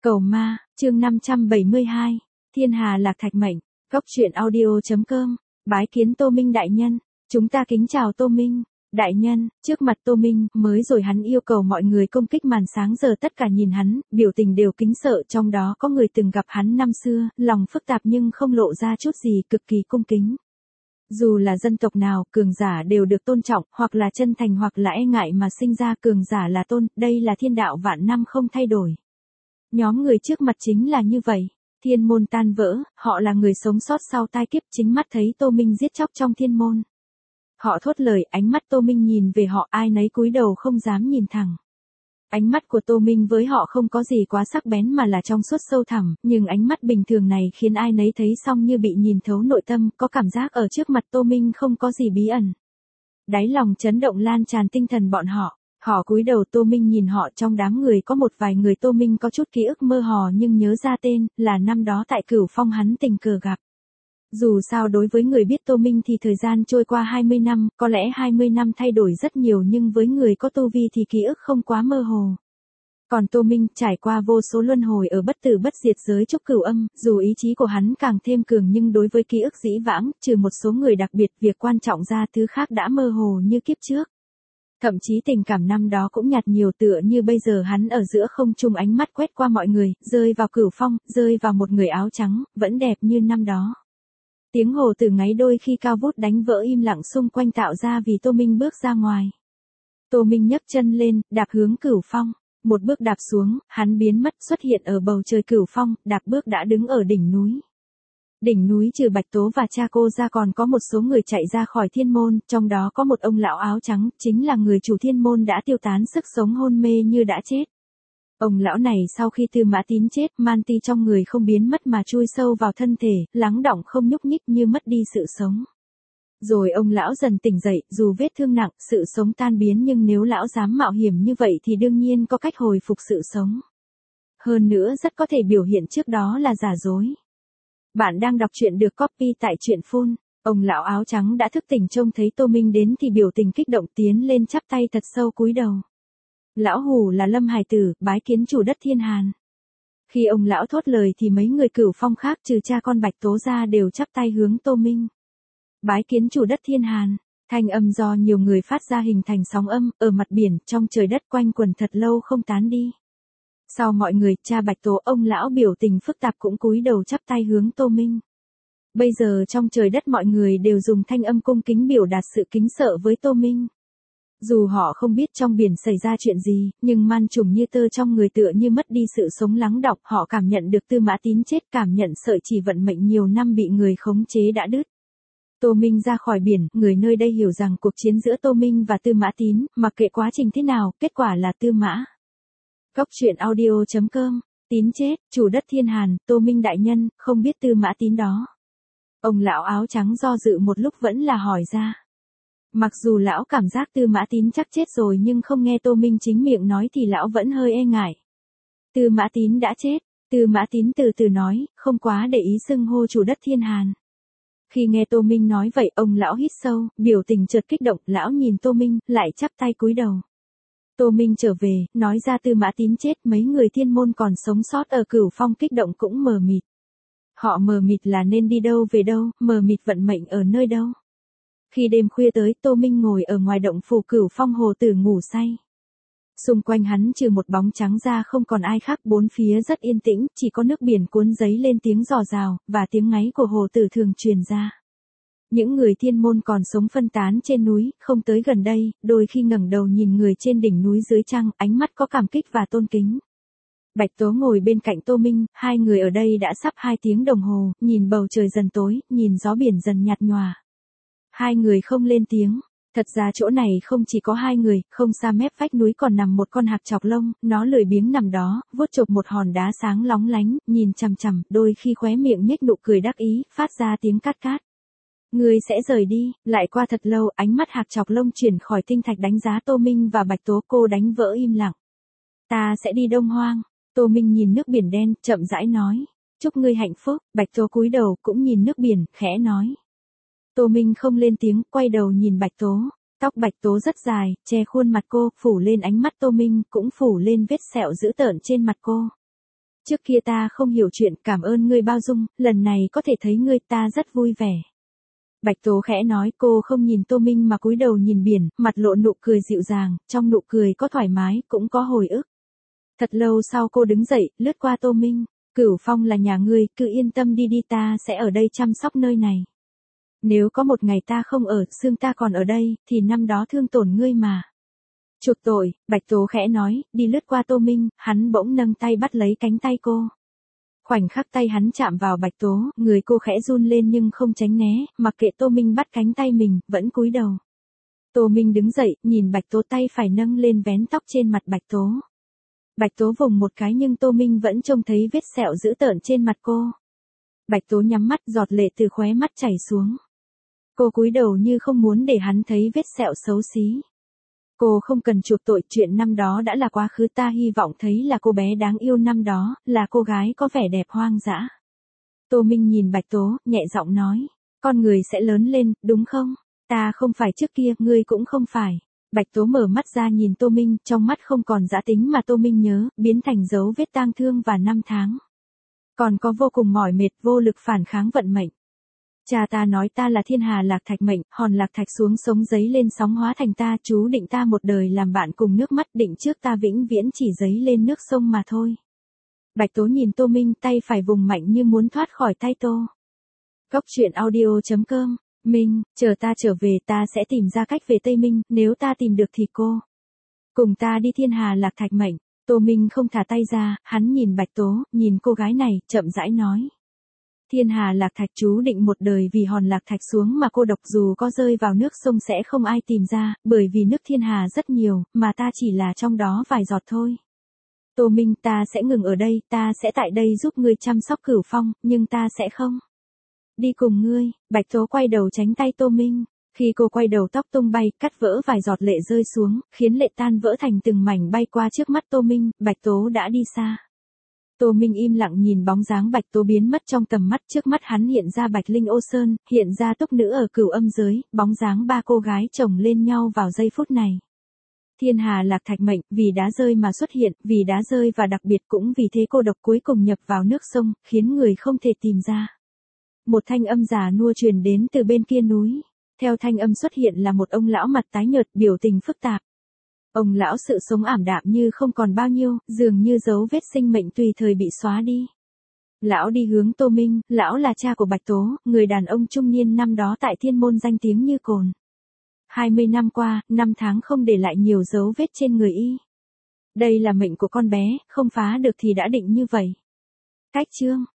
Cầu ma, chương 572, Thiên Hà Lạc Thạch Mệnh, Cốc truyện audio.com, bái kiến Tô Minh đại nhân, chúng ta kính chào Tô Minh. Đại nhân, trước mặt Tô Minh, mới rồi hắn yêu cầu mọi người công kích màn sáng, giờ tất cả nhìn hắn, biểu tình đều kính sợ, trong đó có người từng gặp hắn năm xưa, lòng phức tạp nhưng không lộ ra chút gì, cực kỳ cung kính. Dù là dân tộc nào, cường giả đều được tôn trọng, hoặc là chân thành hoặc là e ngại mà sinh ra, cường giả là tôn, đây là thiên đạo vạn năm không thay đổi. Nhóm người trước mặt chính là như vậy. Thiên môn tan vỡ, họ là người sống sót sau tai kiếp, chính mắt thấy Tô Minh giết chóc trong thiên môn. Họ thốt lời, ánh mắt Tô Minh nhìn về họ, ai nấy cúi đầu không dám nhìn thẳng. Ánh mắt của Tô Minh với họ không có gì quá sắc bén mà là trong suốt sâu thẳm, nhưng ánh mắt bình thường này khiến ai nấy thấy xong như bị nhìn thấu nội tâm, có cảm giác ở trước mặt Tô Minh không có gì bí ẩn. Đáy lòng chấn động lan tràn tinh thần bọn họ. Họ cúi đầu, Tô Minh nhìn họ, trong đám người có một vài người Tô Minh có chút ký ức mơ hồ nhưng nhớ ra tên, là năm đó tại Cửu Phong hắn tình cờ gặp. Dù sao đối với người biết Tô Minh thì thời gian trôi qua 20 năm, có lẽ 20 năm thay đổi rất nhiều nhưng với người có tu vi thì ký ức không quá mơ hồ. Còn Tô Minh trải qua vô số luân hồi ở bất tử bất diệt giới trúc cửu âm, dù ý chí của hắn càng thêm cường nhưng đối với ký ức dĩ vãng, trừ một số người đặc biệt, việc quan trọng ra thứ khác đã mơ hồ như kiếp trước. Thậm chí tình cảm năm đó cũng nhạt nhiều, tựa như bây giờ hắn ở giữa không trung, ánh mắt quét qua mọi người, rơi vào Cửu Phong, rơi vào một người áo trắng, vẫn đẹp như năm đó. Tiếng hồ từ ngáy đôi khi cao vút đánh vỡ im lặng xung quanh tạo ra vì Tô Minh bước ra ngoài. Tô Minh nhấc chân lên, đạp hướng Cửu Phong. Một bước đạp xuống, hắn biến mất xuất hiện ở bầu trời Cửu Phong, đạp bước đã đứng ở đỉnh núi. Đỉnh núi trừ Bạch Tố và cha cô ra còn có một số người chạy ra khỏi thiên môn, trong đó có một ông lão áo trắng, chính là người chủ thiên môn đã tiêu tán sức sống, hôn mê như đã chết. Ông lão này sau khi Tư Mã Tín chết, man ti trong người không biến mất mà chui sâu vào thân thể, lắng đọng không nhúc nhích như mất đi sự sống. Rồi ông lão dần tỉnh dậy, dù vết thương nặng, sự sống tan biến nhưng nếu lão dám mạo hiểm như vậy thì đương nhiên có cách hồi phục sự sống. Hơn nữa rất có thể biểu hiện trước đó là giả dối. Bạn đang đọc truyện được copy tại truyện Phun. Ông lão áo trắng đã thức tỉnh, trông thấy Tô Minh đến thì biểu tình kích động tiến lên chắp tay thật sâu cúi đầu. Lão hủ là Lâm Hải Tử, bái kiến chủ đất Thiên Hàn. Khi ông lão thốt lời thì mấy người Cửu Phong khác trừ cha con Bạch Tố ra đều chắp tay hướng Tô Minh. Bái kiến chủ đất Thiên Hàn. Thanh âm do nhiều người phát ra hình thành sóng âm, ở mặt biển, trong trời đất quanh quẩn thật lâu không tán đi. Sau mọi người, cha Bạch Tố, ông lão biểu tình phức tạp cũng cúi đầu chắp tay hướng Tô Minh. Bây giờ trong trời đất mọi người đều dùng thanh âm cung kính biểu đạt sự kính sợ với Tô Minh. Dù họ không biết trong biển xảy ra chuyện gì, nhưng man trùng như tơ trong người tựa như mất đi sự sống lắng đọng, họ cảm nhận được Tư Mã Tín chết, cảm nhận sợi chỉ vận mệnh nhiều năm bị người khống chế đã đứt. Tô Minh ra khỏi biển, người nơi đây hiểu rằng cuộc chiến giữa Tô Minh và Tư Mã Tín, mặc kệ quá trình thế nào, kết quả là Tư Mã. Cốc truyện audio.com, Tín chết, chủ đất Thiên Hàn, Tô Minh đại nhân, không biết Tư Mã Tín đó. Ông lão áo trắng do dự một lúc vẫn là hỏi ra. Mặc dù lão cảm giác Tư Mã Tín chắc chết rồi nhưng không nghe Tô Minh chính miệng nói thì lão vẫn hơi e ngại. Tư Mã Tín đã chết, Tư Mã Tín từ từ nói, không quá để ý xưng hô chủ đất Thiên Hàn. Khi nghe Tô Minh nói vậy, ông lão hít sâu, biểu tình chợt kích động, lão nhìn Tô Minh, lại chắp tay cúi đầu. Tô Minh trở về, nói ra Tư Mã Tín chết, mấy người thiên môn còn sống sót ở Cửu Phong kích động cũng mờ mịt. Họ mờ mịt là nên đi đâu về đâu, mờ mịt vận mệnh ở nơi đâu. Khi đêm khuya tới, Tô Minh ngồi ở ngoài động phủ Cửu Phong hồ tử ngủ say. Xung quanh hắn trừ một bóng trắng ra không còn ai khác, bốn phía rất yên tĩnh, chỉ có nước biển cuốn giấy lên tiếng rò rào, và tiếng ngáy của hồ tử thường truyền ra. Những người thiên môn còn sống phân tán trên núi, không tới gần đây, đôi khi ngẩng đầu nhìn người trên đỉnh núi dưới trăng, ánh mắt có cảm kích và tôn kính. Bạch Tố ngồi bên cạnh Tô Minh, hai người ở đây đã sắp 2 tiếng đồng hồ, nhìn bầu trời dần tối, nhìn gió biển dần nhạt nhòa. Hai người không lên tiếng. Thật ra chỗ này không chỉ có hai người, không xa mép vách núi còn nằm một con hạc chọc lông, nó lười biếng nằm đó, vuốt chộp một hòn đá sáng lóng lánh, nhìn chằm chằm, đôi khi khóe miệng nhếch nụ cười đắc ý, phát ra tiếng cát cát. Ngươi sẽ rời đi, lại qua thật lâu, ánh mắt hạc chọc lông chuyển khỏi tinh thạch đánh giá Tô Minh và Bạch Tố, cô đánh vỡ im lặng. Ta sẽ đi Đông Hoang. Tô Minh nhìn nước biển đen, chậm rãi nói. Chúc ngươi hạnh phúc. Bạch Tố cúi đầu, cũng nhìn nước biển, khẽ nói. Tô Minh không lên tiếng, quay đầu nhìn Bạch Tố. Tóc Bạch Tố rất dài, che khuôn mặt cô, phủ lên ánh mắt Tô Minh, cũng phủ lên vết sẹo dữ tợn trên mặt cô. trước kia ta không hiểu chuyện, cảm ơn ngươi bao dung, lần này có thể thấy ngươi ta rất vui vẻ. Bạch Tố khẽ nói, cô không nhìn Tô Minh mà cúi đầu nhìn biển, mặt lộ nụ cười dịu dàng, trong nụ cười có thoải mái, cũng có hồi ức. Thật lâu sau cô đứng dậy, lướt qua Tô Minh, Cửu Phong là nhà ngươi, cứ yên tâm đi ta sẽ ở đây chăm sóc nơi này. Nếu có một ngày ta không ở, xương ta còn ở đây, thì năm đó thương tổn ngươi mà. Chuộc tội, Bạch Tố khẽ nói, đi lướt qua Tô Minh, hắn bỗng nâng tay bắt lấy cánh tay cô. Khoảnh khắc tay hắn chạm vào Bạch Tố, người cô khẽ run lên nhưng không tránh né, mặc kệ Tô Minh bắt cánh tay mình, vẫn cúi đầu. Tô Minh đứng dậy, nhìn Bạch Tố, tay phải nâng lên vén tóc trên mặt Bạch Tố. Bạch Tố vùng một cái nhưng Tô Minh vẫn trông thấy vết sẹo dữ tợn trên mặt cô. Bạch Tố nhắm mắt, giọt lệ từ khóe mắt chảy xuống. Cô cúi đầu như không muốn để hắn thấy vết sẹo xấu xí. Cô không cần chuộc tội, chuyện năm đó đã là quá khứ, ta hy vọng thấy là cô bé đáng yêu năm đó, là cô gái có vẻ đẹp hoang dã. Tô Minh nhìn Bạch Tố, nhẹ giọng nói, con người sẽ lớn lên, đúng không? Ta không phải trước kia, ngươi cũng không phải. Bạch Tố mở mắt ra nhìn Tô Minh, trong mắt không còn dã tính mà Tô Minh nhớ, biến thành dấu vết tang thương và năm tháng. Còn có vô cùng mỏi mệt, vô lực phản kháng vận mệnh. Cha ta nói ta là thiên hà lạc thạch mệnh, hòn lạc thạch xuống sống giấy lên sóng hóa thành ta, chú định ta một đời làm bạn cùng nước mắt, định trước ta vĩnh viễn chỉ giấy lên nước sông mà thôi. Bạch Tố nhìn Tô Minh, tay phải vùng mạnh như muốn thoát khỏi tay Tô. Cốc truyện audio.com. Minh, chờ ta trở về, ta sẽ tìm ra cách về Tây Minh, nếu ta tìm được thì cô cùng ta đi thiên hà lạc thạch mệnh. Tô Minh không thả tay ra, hắn nhìn Bạch Tố, nhìn cô gái này, chậm rãi nói. Thiên hà lạc thạch chú định một đời vì hòn lạc thạch xuống mà cô độc, dù có rơi vào nước sông sẽ không ai tìm ra, bởi vì nước thiên hà rất nhiều, mà ta chỉ là trong đó vài giọt thôi. Tô Minh, ta sẽ ngừng ở đây, ta sẽ tại đây giúp ngươi chăm sóc Cửu Phong, nhưng ta sẽ không đi cùng ngươi. Bạch Tố quay đầu tránh tay Tô Minh. Khi cô quay đầu, tóc tung bay, cắt vỡ, vài giọt lệ rơi xuống, khiến lệ tan vỡ thành từng mảnh bay qua trước mắt Tô Minh. Bạch Tố đã đi xa. Tô Minh im lặng nhìn bóng dáng Bạch Tố biến mất trong tầm mắt, trước mắt hắn hiện ra Bạch Linh Ô Sơn, hiện ra túc nữ ở Cửu Âm giới, bóng dáng ba cô gái chồng lên nhau vào giây phút này. Thiên hà lạc thạch mệnh, vì đá rơi mà xuất hiện, vì đá rơi và đặc biệt cũng vì thế cô độc cuối cùng nhập vào nước sông, khiến người không thể tìm ra. Một thanh âm già nua truyền đến từ bên kia núi. Theo thanh âm xuất hiện là một ông lão mặt tái nhợt, biểu tình phức tạp. Ông lão sự sống ảm đạm như không còn bao nhiêu, dường như dấu vết sinh mệnh tùy thời bị xóa đi. Lão đi hướng Tô Minh, lão là cha của Bạch Tố, người đàn ông trung niên năm đó tại thiên môn danh tiếng như cồn. 20 năm qua, năm tháng không để lại nhiều dấu vết trên người y. Đây là mệnh của con bé, không phá được thì đã định như vậy. Cách chương